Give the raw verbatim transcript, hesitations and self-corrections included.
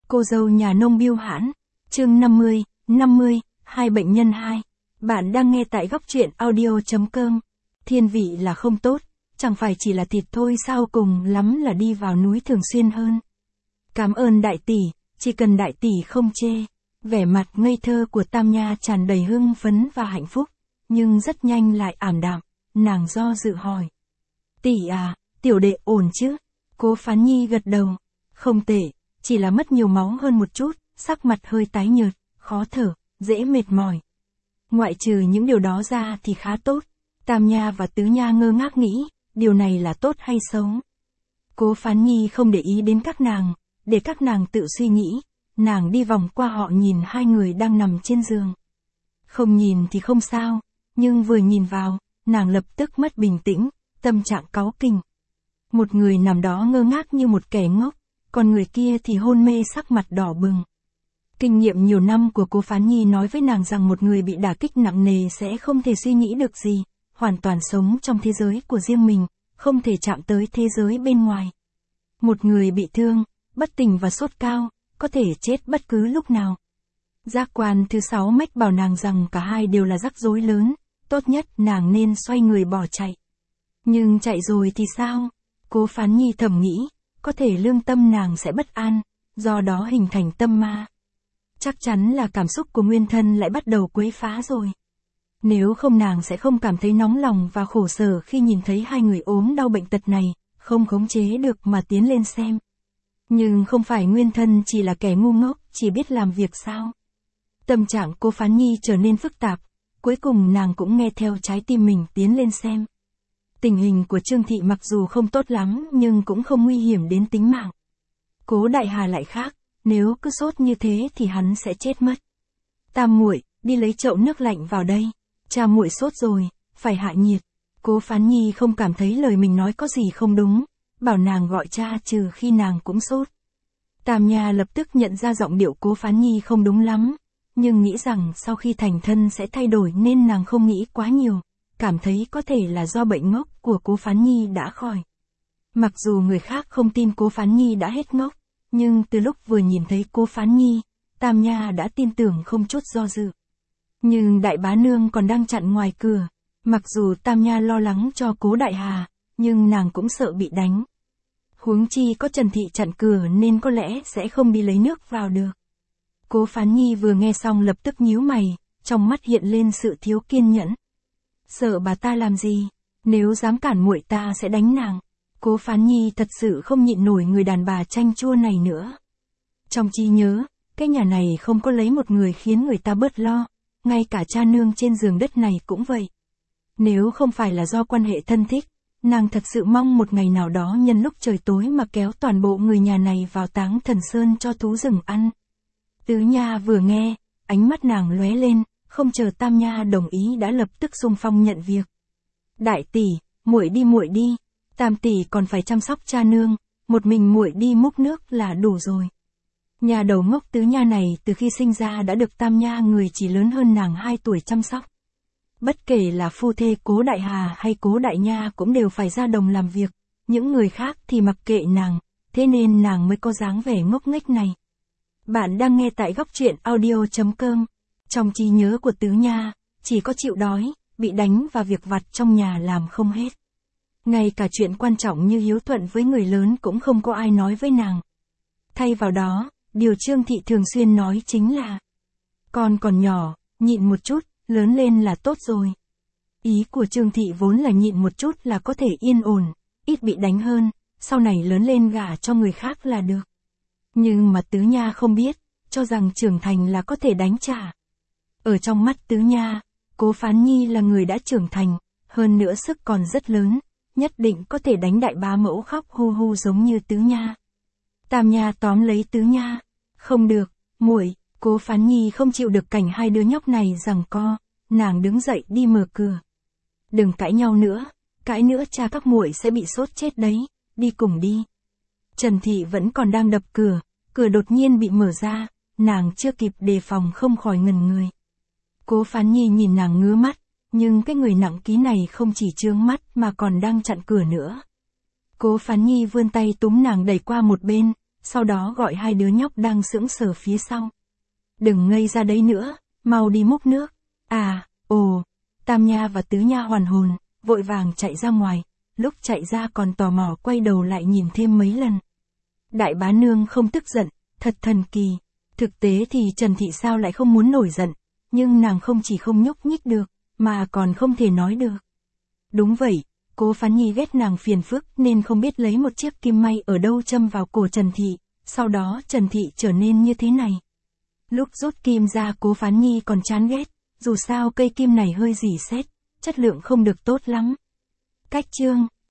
Cô dâu nhà nông biêu hãn. Chương năm mươi, năm mươi, hai bệnh nhân hai. Bạn đang nghe tại góc truyện audio.com. Thiên vị là không tốt, chẳng phải chỉ là thịt thôi sao, cùng lắm là đi vào núi thường xuyên hơn. Cảm ơn đại tỷ, chỉ cần đại tỷ không chê. Vẻ mặt ngây thơ của Tam Nha tràn đầy hưng phấn và hạnh phúc, nhưng rất nhanh lại ảm đạm, nàng do dự hỏi. Tỷ à, tiểu đệ ổn chứ? Cố Phán Nhi gật đầu. Không tệ, chỉ là mất nhiều máu hơn một chút, sắc mặt hơi tái nhợt, khó thở, dễ mệt mỏi. Ngoại trừ những điều đó ra thì khá tốt. Tam Nha và Tứ Nha ngơ ngác nghĩ, điều này là tốt hay xấu? Cố Phán Nhi không để ý đến các nàng, để các nàng tự suy nghĩ. Nàng đi vòng qua họ nhìn hai người đang nằm trên giường. Không nhìn thì không sao, nhưng vừa nhìn vào, nàng lập tức mất bình tĩnh, tâm trạng cáu kỉnh. Một người nằm đó ngơ ngác như một kẻ ngốc, còn người kia thì hôn mê sắc mặt đỏ bừng. Kinh nghiệm nhiều năm của Cố Phán Nhi nói với nàng rằng một người bị đả kích nặng nề sẽ không thể suy nghĩ được gì, hoàn toàn sống trong thế giới của riêng mình, không thể chạm tới thế giới bên ngoài. Một người bị thương, bất tỉnh và sốt cao, có thể chết bất cứ lúc nào. Giác quan thứ sáu mách bảo nàng rằng cả hai đều là rắc rối lớn, tốt nhất nàng nên xoay người bỏ chạy. Nhưng chạy rồi thì sao? Cố Phán Nhi thầm nghĩ, có thể lương tâm nàng sẽ bất an, do đó hình thành tâm ma. Chắc chắn là cảm xúc của nguyên thân lại bắt đầu quấy phá rồi. Nếu không nàng sẽ không cảm thấy nóng lòng và khổ sở khi nhìn thấy hai người ốm đau bệnh tật này, không khống chế được mà tiến lên xem. Nhưng không phải nguyên thân chỉ là kẻ ngu ngốc, chỉ biết làm việc sao? Tâm trạng Cố Phán Nhi trở nên phức tạp, cuối cùng nàng cũng nghe theo trái tim mình tiến lên xem. Tình hình của Trương Thị mặc dù không tốt lắm nhưng cũng không nguy hiểm đến tính mạng. Cố Đại Hà lại khác, nếu cứ sốt như thế thì hắn sẽ chết mất. Tam muội, đi lấy chậu nước lạnh vào đây. Cha muội sốt rồi, phải hạ nhiệt. Cố Phán Nhi không cảm thấy lời mình nói có gì không đúng, bảo nàng gọi cha trừ khi nàng cũng sốt. Tam Nha lập tức nhận ra giọng điệu Cố Phán Nhi không đúng lắm, nhưng nghĩ rằng sau khi thành thân sẽ thay đổi nên nàng không nghĩ quá nhiều, cảm thấy có thể là do bệnh ngốc của Cố Phán Nhi đã khỏi. Mặc dù người khác không tin Cố Phán Nhi đã hết ngốc, nhưng từ lúc vừa nhìn thấy Cố Phán Nhi, Tam Nha đã tin tưởng không chút do dự. Nhưng đại bá nương còn đang chặn ngoài cửa, mặc dù Tam Nha lo lắng cho Cố Đại Hà, nhưng nàng cũng sợ bị đánh. Huống chi có Trần Thị chặn cửa nên có lẽ sẽ không đi lấy nước vào được. Cố Phán Nhi vừa nghe xong lập tức nhíu mày, trong mắt hiện lên sự thiếu kiên nhẫn. Sợ bà ta làm gì? Nếu dám cản muội ta sẽ đánh nàng. Cố Phán Nhi thật sự không nhịn nổi người đàn bà chanh chua này nữa. Trong trí nhớ, cái nhà này không có lấy một người khiến người ta bớt lo, ngay cả cha nương trên giường đất này cũng vậy. Nếu không phải là do quan hệ thân thích, nàng thật sự mong một ngày nào đó nhân lúc trời tối mà kéo toàn bộ người nhà này vào Táng Thần Sơn cho thú rừng ăn. Tứ Nha vừa nghe, ánh mắt nàng lóe lên, không chờ Tam Nha đồng ý đã lập tức xung phong nhận việc. Đại tỷ, muội đi muội đi, Tam tỷ còn phải chăm sóc cha nương, một mình muội đi múc nước là đủ rồi. Nhà đầu ngốc Tứ Nha này từ khi sinh ra đã được Tam Nha người chỉ lớn hơn nàng hai tuổi chăm sóc. Bất kể là phu thê Cố Đại Hà hay Cố Đại Nha cũng đều phải ra đồng làm việc, những người khác thì mặc kệ nàng, thế nên nàng mới có dáng vẻ ngốc nghếch này. Bạn đang nghe tại góc truyện audio.com. Trong trí nhớ của Tứ Nha, chỉ có chịu đói, bị đánh và việc vặt trong nhà làm không hết. Ngay cả chuyện quan trọng như hiếu thuận với người lớn cũng không có ai nói với nàng. Thay vào đó, điều Trương Thị thường xuyên nói chính là: con còn nhỏ, nhịn một chút, lớn lên là tốt rồi. Ý của Trương Thị vốn là nhịn một chút là có thể yên ổn, ít bị đánh hơn, sau này lớn lên gả cho người khác là được. Nhưng mà Tứ Nha không biết, cho rằng trưởng thành là có thể đánh trả. Ở trong mắt Tứ Nha, Cố Phán Nhi là người đã trưởng thành, hơn nữa sức còn rất lớn, nhất định có thể đánh đại bá mẫu khóc hu hu giống như Tứ Nha. Tam Nha tóm lấy Tứ Nha, không được, muội. Cố Phán Nhi không chịu được cảnh hai đứa nhóc này giằng co, nàng đứng dậy đi mở cửa. Đừng cãi nhau nữa, cãi nữa cha các muội sẽ bị sốt chết đấy, đi cùng đi. Trần Thị vẫn còn đang đập cửa, cửa đột nhiên bị mở ra, nàng chưa kịp đề phòng không khỏi ngần người. Cố Phán Nhi nhìn nàng ngứa mắt, nhưng cái người nặng ký này không chỉ chướng mắt mà còn đang chặn cửa nữa. Cố Phán Nhi vươn tay túm nàng đẩy qua một bên, sau đó gọi hai đứa nhóc đang sững sờ phía sau. Đừng ngây ra đấy nữa, mau đi múc nước. À, ồ, Tam Nha và Tứ Nha hoàn hồn, vội vàng chạy ra ngoài, lúc chạy ra còn tò mò quay đầu lại nhìn thêm mấy lần. Đại bá nương không tức giận, thật thần kỳ. Thực tế thì Trần Thị sao lại không muốn nổi giận, nhưng nàng không chỉ không nhúc nhích được, mà còn không thể nói được. Đúng vậy, Cố Phán Nhi ghét nàng phiền phức nên không biết lấy một chiếc kim may ở đâu châm vào cổ Trần Thị, sau đó Trần Thị trở nên như thế này. Lúc rút kim ra Cố Phán Nhi còn chán ghét, dù sao cây kim này hơi rỉ sét, chất lượng không được tốt lắm. Cách chương